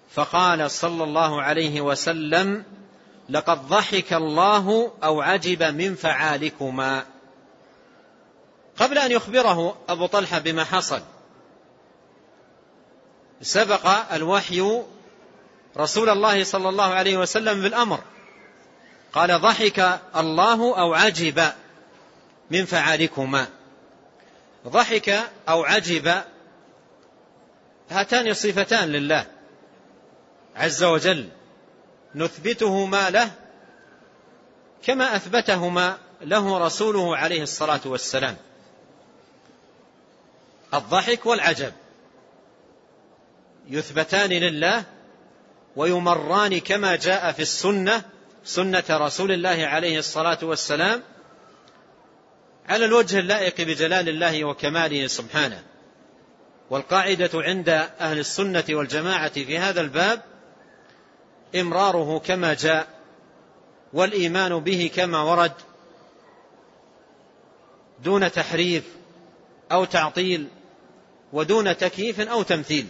فقال صلى الله عليه وسلم: لقد ضحك الله أو عجب من فعالكما. قبل أن يخبره أبو طلحة بما حصل سبق الوحي رسول الله صلى الله عليه وسلم بالأمر، قال: ضحك الله أو عجب من فعالكما. ضحك أو عجب هاتان صفتان لله عز وجل نثبتهما له كما أثبتهما له رسوله عليه الصلاة والسلام. الضحك والعجب يثبتان لله ويمران كما جاء في سنة رسول الله عليه الصلاة والسلام على الوجه اللائق بجلال الله وكماله سبحانه. والقاعدة عند أهل السنة والجماعة في هذا الباب إمراره كما جاء والإيمان به كما ورد دون تحريف أو تعطيل ودون تكييف أو تمثيل.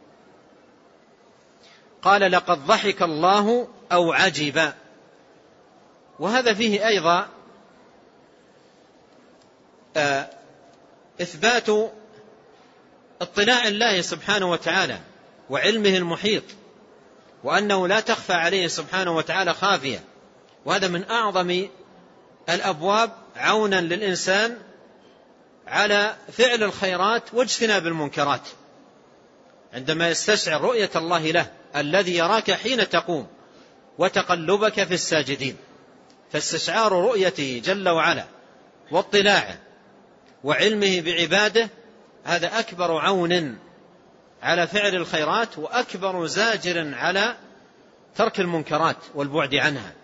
قال: لقد ضحك الله أو عجب، وهذا فيه أيضا إثبات اطلاع الله سبحانه وتعالى وعلمه المحيط، وأنه لا تخفى عليه سبحانه وتعالى خافية، وهذا من أعظم الأبواب عونا للإنسان على فعل الخيرات واجتناب المنكرات، عندما يستشعر رؤية الله له الذي يراك حين تقوم وتقلبك في الساجدين. فاستشعار رؤيته جل وعلا واطلاعه وعلمه بعباده هذا أكبر عون على فعل الخيرات وأكبر زاجر على ترك المنكرات والبعد عنها.